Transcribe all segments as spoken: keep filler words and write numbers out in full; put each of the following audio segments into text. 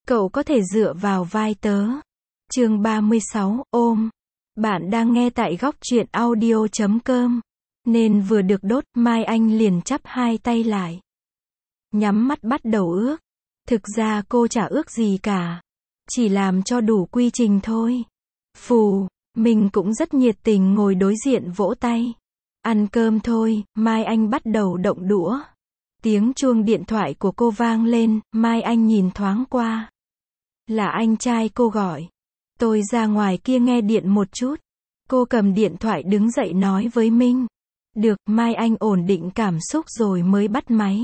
Cậu có thể dựa vào vai tớ. Chương ba mươi sáu, ôm. Bạn đang nghe tại góc truyện audio chấm com. Nên vừa được đốt, Mai Anh liền chắp hai tay lại. Nhắm mắt bắt đầu ước. Thực ra cô chả ước gì cả. Chỉ làm cho đủ quy trình thôi. Phù, mình cũng rất nhiệt tình ngồi đối diện vỗ tay. Ăn cơm thôi, Mai Anh bắt đầu động đũa. Tiếng chuông điện thoại của cô vang lên, Mai Anh nhìn thoáng qua. Là anh trai cô gọi. Tôi ra ngoài kia nghe điện một chút. Cô cầm điện thoại đứng dậy nói với Minh. Được, Mai Anh ổn định cảm xúc rồi mới bắt máy.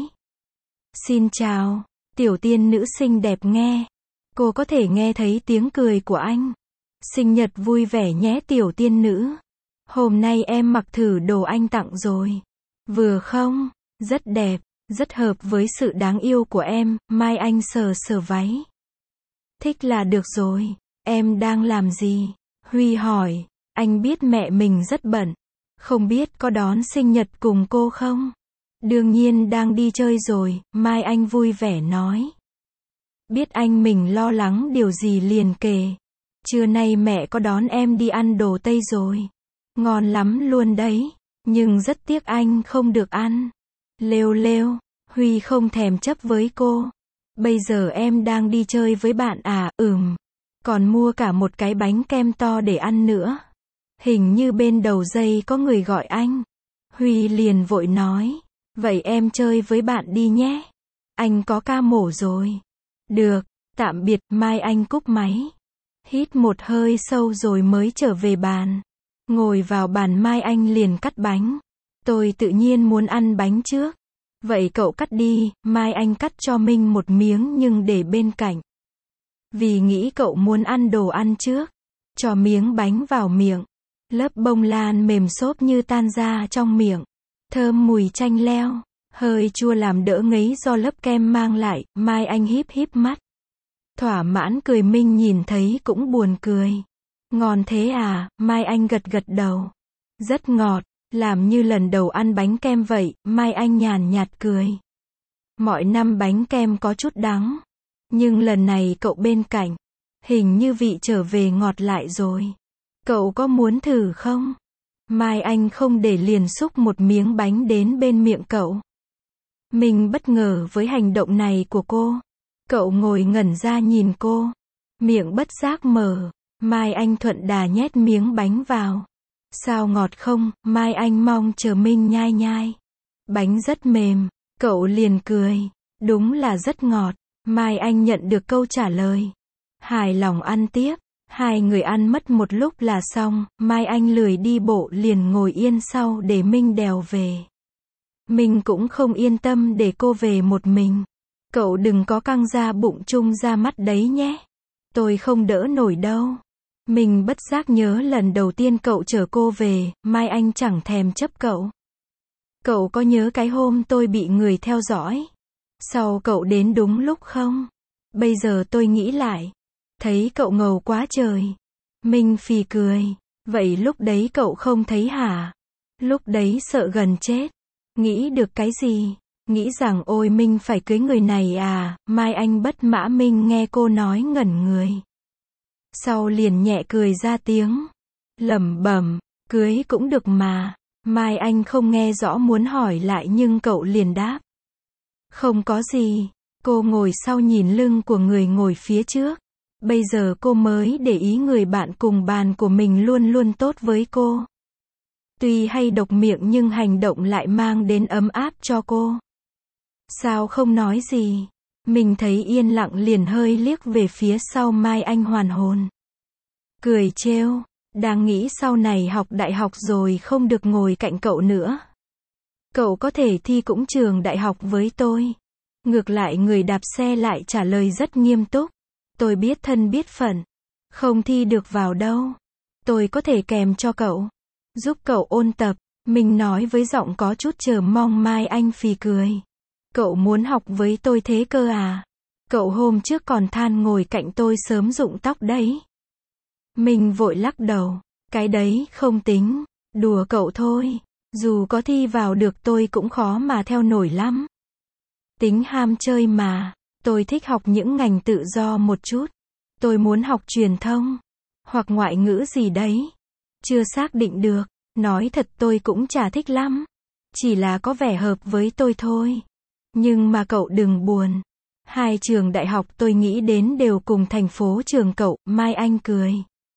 Xin chào, tiểu tiên nữ xinh đẹp nghe. Cô có thể nghe thấy tiếng cười của anh. Sinh nhật vui vẻ nhé tiểu tiên nữ. Hôm nay em mặc thử đồ anh tặng rồi. Vừa không? Rất đẹp, rất hợp với sự đáng yêu của em. Mai Anh sờ sờ váy. Thích là được rồi. Em đang làm gì? Huy hỏi. Anh biết mẹ mình rất bận. Không biết có đón sinh nhật cùng cô không? Đương nhiên đang đi chơi rồi, Mai Anh vui vẻ nói. Biết anh mình lo lắng điều gì liền kể. Trưa nay mẹ có đón em đi ăn đồ Tây rồi. Ngon lắm luôn đấy. Nhưng rất tiếc anh không được ăn. Lêu lêu, Huy không thèm chấp với cô. Bây giờ em đang đi chơi với bạn à? Ừm. Còn mua cả một cái bánh kem to để ăn nữa. Hình như bên đầu dây có người gọi anh. Huy liền vội nói. Vậy em chơi với bạn đi nhé. Anh có ca mổ rồi. Được, tạm biệt. Mai Anh cúp máy. Hít một hơi sâu rồi mới trở về bàn. Ngồi vào bàn Mai Anh liền cắt bánh. Tôi tự nhiên muốn ăn bánh trước. Vậy cậu cắt đi. Mai Anh cắt cho Minh một miếng nhưng để bên cạnh. Vì nghĩ cậu muốn ăn đồ ăn trước. Cho miếng bánh vào miệng. Lớp bông lan mềm xốp như tan ra trong miệng. Thơm mùi chanh leo. Hơi chua làm đỡ ngấy do lớp kem mang lại. Mai Anh híp híp mắt. Thỏa mãn cười. Minh nhìn thấy cũng buồn cười. Ngon thế à? Mai Anh gật gật đầu. Rất ngọt. Làm như lần đầu ăn bánh kem vậy. Mai Anh nhàn nhạt cười. Mọi năm bánh kem có chút đắng. Nhưng lần này cậu bên cạnh. Hình như vị trở về ngọt lại rồi. Cậu có muốn thử không? Mai Anh không để liền xúc một miếng bánh đến bên miệng cậu. Mình bất ngờ với hành động này của cô. Cậu ngồi ngẩn ra nhìn cô. Miệng bất giác mở. Mai Anh thuận đà nhét miếng bánh vào. Sao ngọt không? Mai Anh mong chờ Minh nhai nhai. Bánh rất mềm. Cậu liền cười. Đúng là rất ngọt. Mai Anh nhận được câu trả lời. Hài lòng ăn tiếp. Hai người ăn mất một lúc là xong. Mai Anh lười đi bộ liền ngồi yên sau để Minh đèo về. Minh cũng không yên tâm để cô về một mình. Cậu đừng có căng da bụng chung ra mắt đấy nhé. Tôi không đỡ nổi đâu. Mình bất giác nhớ lần đầu tiên cậu chở cô về, Mai Anh chẳng thèm chấp cậu. Cậu có nhớ cái hôm tôi bị người theo dõi? Sau cậu đến đúng lúc không? Bây giờ tôi nghĩ lại. Thấy cậu ngầu quá trời. Minh phì cười. Vậy lúc đấy cậu không thấy hả? Lúc đấy sợ gần chết. Nghĩ được cái gì? Nghĩ rằng ôi Minh phải cưới người này à? Mai Anh bất mã. Minh nghe cô nói ngẩn người. Sau liền nhẹ cười ra tiếng. Lẩm bẩm, cưới cũng được mà. Mai Anh không nghe rõ muốn hỏi lại nhưng cậu liền đáp. Không có gì. Cô ngồi sau nhìn lưng của người ngồi phía trước. Bây giờ cô mới để ý người bạn cùng bàn của mình luôn luôn tốt với cô. Tuy hay độc miệng nhưng hành động lại mang đến ấm áp cho cô. Sao không nói gì? Mình thấy yên lặng liền hơi liếc về phía sau Mai Anh hoàn hồn. Cười trêu, đang nghĩ sau này học đại học rồi không được ngồi cạnh cậu nữa. Cậu có thể thi cũng trường đại học với tôi. Ngược lại người đạp xe lại trả lời rất nghiêm túc. Tôi biết thân biết phận. Không thi được vào đâu. Tôi có thể kèm cho cậu. Giúp cậu ôn tập. Mình nói với giọng có chút chờ mong. Mai Anh phì cười. Cậu muốn học với tôi thế cơ à? Cậu hôm trước còn than ngồi cạnh tôi sớm rụng tóc đấy. Mình vội lắc đầu. Cái đấy không tính. Đùa cậu thôi. Dù có thi vào được tôi cũng khó mà theo nổi lắm. Tính ham chơi mà. Tôi thích học những ngành tự do một chút. Tôi muốn học truyền thông. Hoặc ngoại ngữ gì đấy. Chưa xác định được. Nói thật tôi cũng chả thích lắm. Chỉ là có vẻ hợp với tôi thôi. Nhưng mà cậu đừng buồn. Hai trường đại học tôi nghĩ đến đều cùng thành phố trường cậu, Mai Anh cười.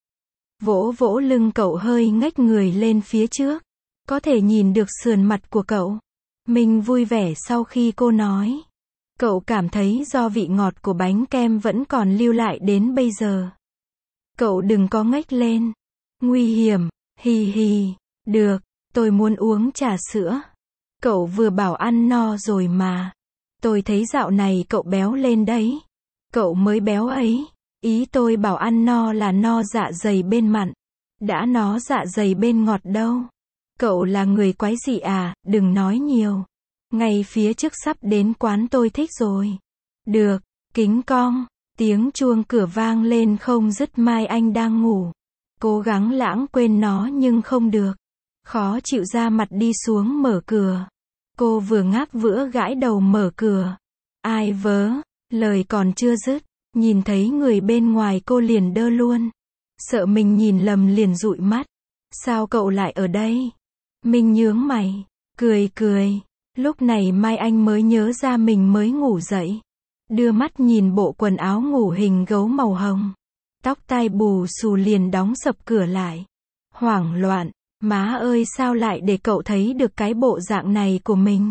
Vỗ vỗ lưng cậu hơi ngách người lên phía trước. Có thể nhìn được sườn mặt của cậu. Mình vui vẻ sau khi cô nói. Cậu cảm thấy do vị ngọt của bánh kem vẫn còn lưu lại đến bây giờ. Cậu đừng có ngách lên. Nguy hiểm, hì hì. Được, tôi muốn uống trà sữa. Cậu vừa bảo ăn no rồi mà. Tôi thấy dạo này cậu béo lên đấy. Cậu mới béo ấy. Ý tôi bảo ăn no là no dạ dày bên mặn. Đã nó dạ dày bên ngọt đâu. Cậu là người quái dị à, đừng nói nhiều. Ngay phía trước sắp đến quán tôi thích rồi. Được, kính cong. Tiếng chuông cửa vang lên không dứt. Mai Anh đang ngủ. Cố gắng lãng quên nó nhưng không được. Khó chịu ra mặt đi xuống mở cửa. Cô vừa ngáp vữa gãi đầu mở cửa. Ai vớ, lời còn chưa dứt. Nhìn thấy người bên ngoài cô liền đơ luôn. Sợ mình nhìn lầm liền dụi mắt. Sao cậu lại ở đây? Mình nhướng mày. Cười cười. Lúc này Mai Anh mới nhớ ra mình mới ngủ dậy. Đưa mắt nhìn bộ quần áo ngủ hình gấu màu hồng. Tóc tai bù xù liền đóng sập cửa lại. Hoảng loạn. Má ơi sao lại để cậu thấy được cái bộ dạng này của mình?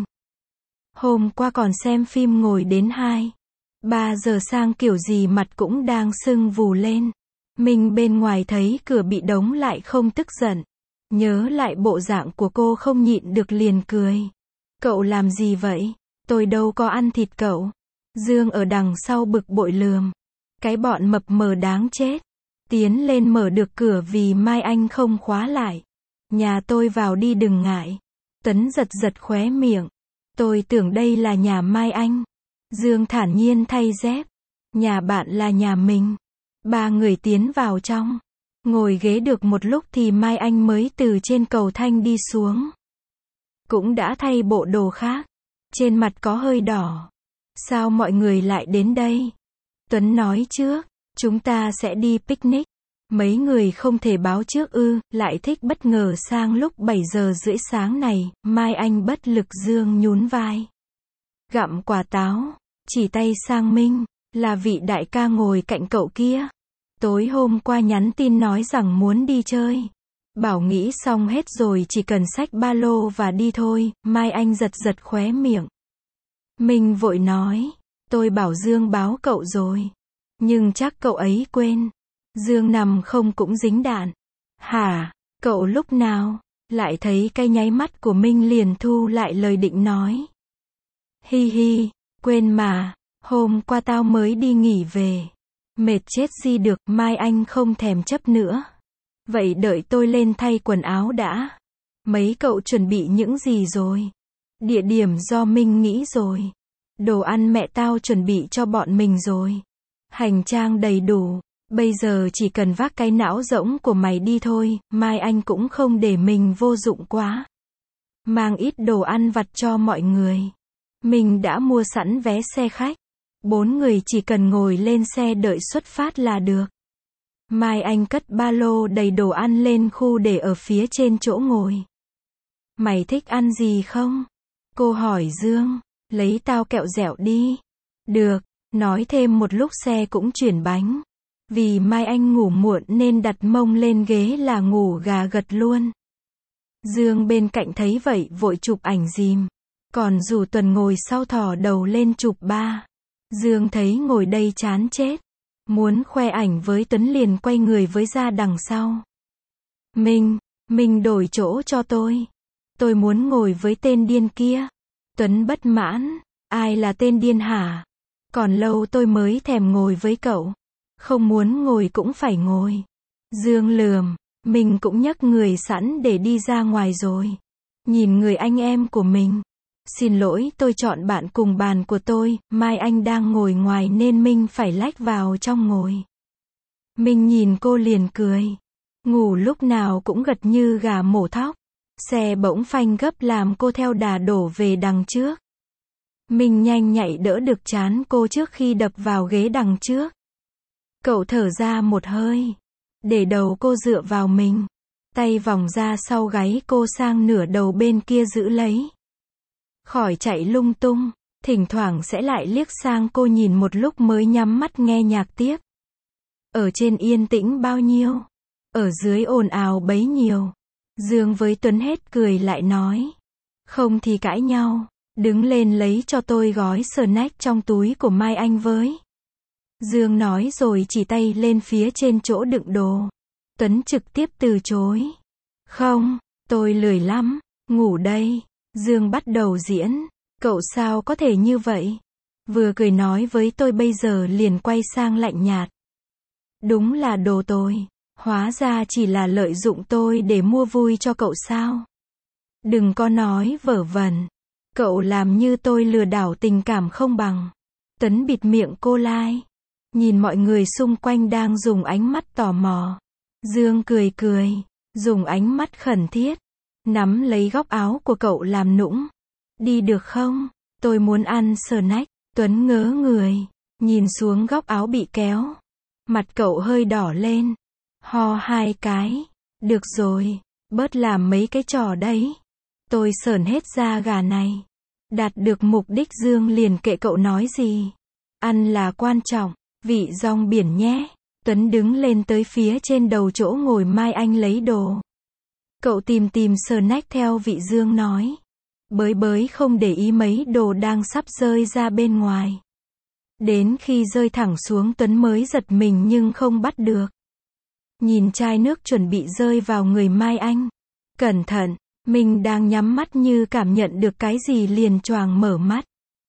Hôm qua còn xem phim ngồi đến hai, ba giờ sang kiểu gì mặt cũng đang sưng vù lên. Mình bên ngoài thấy cửa bị đóng lại không tức giận. Nhớ lại bộ dạng của cô không nhịn được liền cười. Cậu làm gì vậy? Tôi đâu có ăn thịt cậu. Dương ở đằng sau bực bội lườm. Cái bọn mập mờ đáng chết. Tiến lên mở được cửa vì Mai Anh không khóa lại. Nhà tôi vào đi đừng ngại. Tuấn giật giật khóe miệng. Tôi tưởng đây là nhà Mai Anh. Dương thản nhiên thay dép. Nhà bạn là nhà mình. Ba người tiến vào trong. Ngồi ghế được một lúc thì Mai Anh mới từ trên cầu thang đi xuống. Cũng đã thay bộ đồ khác. Trên mặt có hơi đỏ. Sao mọi người lại đến đây? Tuấn nói trước. Chúng ta sẽ đi picnic. Mấy người không thể báo trước ư, lại thích bất ngờ sang lúc bảy giờ rưỡi sáng này. Mai Anh bất lực dương nhún vai. Gặm quả táo. Chỉ tay sang Minh. Là vị đại ca ngồi cạnh cậu kia. Tối hôm qua nhắn tin nói rằng muốn đi chơi. Bảo nghĩ xong hết rồi chỉ cần xách ba lô và đi thôi. Mai Anh giật giật khóe miệng. Mình vội nói. Tôi bảo Dương báo cậu rồi. Nhưng chắc cậu ấy quên. Dương nằm không cũng dính đạn. Hả? Cậu lúc nào? Lại thấy cái nháy mắt của Minh liền thu lại lời định nói. Hi hi, quên mà. Hôm qua tao mới đi nghỉ về. Mệt chết gì được. Mai Anh không thèm chấp nữa. Vậy đợi tôi lên thay quần áo đã. Mấy cậu chuẩn bị những gì rồi? Địa điểm do Minh nghĩ rồi. Đồ ăn mẹ tao chuẩn bị cho bọn mình rồi. Hành trang đầy đủ. Bây giờ chỉ cần vác cái não rỗng của mày đi thôi. Mai Anh cũng không để mình vô dụng quá. Mang ít đồ ăn vặt cho mọi người. Mình đã mua sẵn vé xe khách. Bốn người chỉ cần ngồi lên xe đợi xuất phát là được. Mai Anh cất ba lô đầy đồ ăn lên khu để ở phía trên chỗ ngồi. Mày thích ăn gì không? Cô hỏi Dương. Lấy tao kẹo dẻo đi. Được. Nói thêm một lúc xe cũng chuyển bánh. Vì Mai Anh ngủ muộn nên đặt mông lên ghế là ngủ gà gật luôn. Dương bên cạnh thấy vậy vội chụp ảnh dìm. Còn dù Tuần ngồi sau thò đầu lên chụp ba. Dương thấy ngồi đây chán chết. Muốn khoe ảnh với Tuấn liền quay người với ra đằng sau. Minh, Minh đổi chỗ cho tôi. Tôi muốn ngồi với tên điên kia. Tuấn bất mãn. Ai là tên điên hả? Còn lâu tôi mới thèm ngồi với cậu. Không muốn ngồi cũng phải ngồi. Dương lườm. Mình cũng nhấc người sẵn để đi ra ngoài rồi. Nhìn người anh em của mình. Xin lỗi tôi chọn bạn cùng bàn của tôi. Mai Anh đang ngồi ngoài nên Minh phải lách vào trong ngồi. Minh nhìn cô liền cười. Ngủ lúc nào cũng gật như gà mổ thóc. Xe bỗng phanh gấp làm cô theo đà đổ về đằng trước. Mình nhanh nhạy đỡ được trán cô trước khi đập vào ghế đằng trước. Cậu thở ra một hơi, để đầu cô dựa vào mình, tay vòng ra sau gáy cô sang nửa đầu bên kia giữ lấy. Khỏi chạy lung tung, thỉnh thoảng sẽ lại liếc sang cô nhìn một lúc mới nhắm mắt nghe nhạc tiếp. Ở trên yên tĩnh bao nhiêu, ở dưới ồn ào bấy nhiêu. Dương với Tuấn hết cười lại nói. Không thì cãi nhau, đứng lên lấy cho tôi gói snack trong túi của Mai Anh với. Dương nói rồi chỉ tay lên phía trên chỗ đựng đồ. Tuấn trực tiếp từ chối. Không, tôi lười lắm, ngủ đây. Dương bắt đầu diễn. Cậu sao có thể như vậy? Vừa cười nói với tôi bây giờ liền quay sang lạnh nhạt. Đúng là đồ tôi. Hóa ra chỉ là lợi dụng tôi để mua vui cho cậu sao? Đừng có nói vớ vẩn. Cậu làm như tôi lừa đảo tình cảm không bằng. Tuấn bịt miệng cô lại. Nhìn mọi người xung quanh đang dùng ánh mắt tò mò. Dương cười cười, dùng ánh mắt khẩn thiết, nắm lấy góc áo của cậu làm nũng. Đi được không? Tôi muốn ăn snack. Tuấn ngớ người, nhìn xuống góc áo bị kéo. Mặt cậu hơi đỏ lên. Ho hai cái. Được rồi, bớt làm mấy cái trò đấy. Tôi sởn hết da gà này. Đạt được mục đích Dương liền kệ cậu nói gì. Ăn là quan trọng, vị rong biển nhé. Tuấn đứng lên tới phía trên đầu chỗ ngồi Mai Anh lấy đồ. Cậu tìm tìm snack theo vị Dương nói. Bới bới không để ý mấy đồ đang sắp rơi ra bên ngoài. Đến khi rơi thẳng xuống Tuấn mới giật mình nhưng không bắt được. Nhìn chai nước chuẩn bị rơi vào người Mai Anh. Cẩn thận, mình đang nhắm mắt như cảm nhận được cái gì liền choàng mở mắt.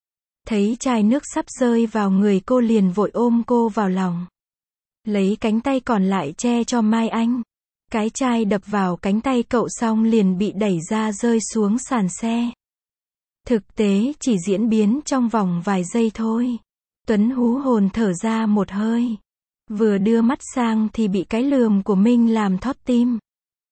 Thấy chai nước sắp rơi vào người cô liền vội ôm cô vào lòng. Lấy cánh tay còn lại che cho Mai Anh. Cái chai đập vào cánh tay cậu xong liền bị đẩy ra rơi xuống sàn xe. Thực tế chỉ diễn biến trong vòng vài giây thôi. Tuấn hú hồn thở ra một hơi. Vừa đưa mắt sang thì bị cái lườm của Minh làm thót tim.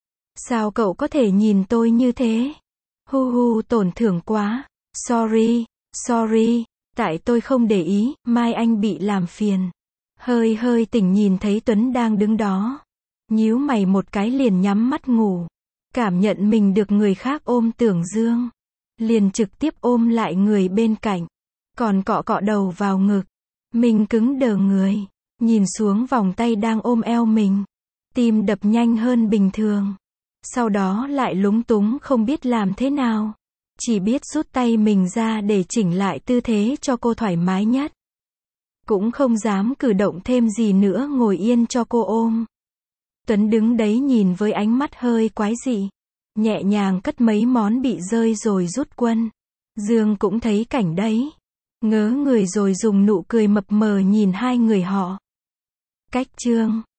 Sao cậu có thể nhìn tôi như thế? Hu hu tổn thương quá. Sorry, sorry, tại tôi không để ý, Mai Anh bị làm phiền. Hơi hơi tỉnh nhìn thấy Tuấn đang đứng đó. Nhíu mày một cái liền nhắm mắt ngủ. Cảm nhận mình được người khác ôm Tưởng Dương. Liền trực tiếp ôm lại người bên cạnh. Còn cọ cọ đầu vào ngực. Mình cứng đờ người. Nhìn xuống vòng tay đang ôm eo mình. Tim đập nhanh hơn bình thường. Sau đó lại lúng túng không biết làm thế nào. Chỉ biết rút tay mình ra để chỉnh lại tư thế cho cô thoải mái nhất. Cũng không dám cử động thêm gì nữa ngồi yên cho cô ôm. Tuấn đứng đấy nhìn với ánh mắt hơi quái dị. Nhẹ nhàng cất mấy món bị rơi rồi rút quân. Dương cũng thấy cảnh đấy. Ngớ người rồi dùng nụ cười mập mờ nhìn hai người họ. Cách chương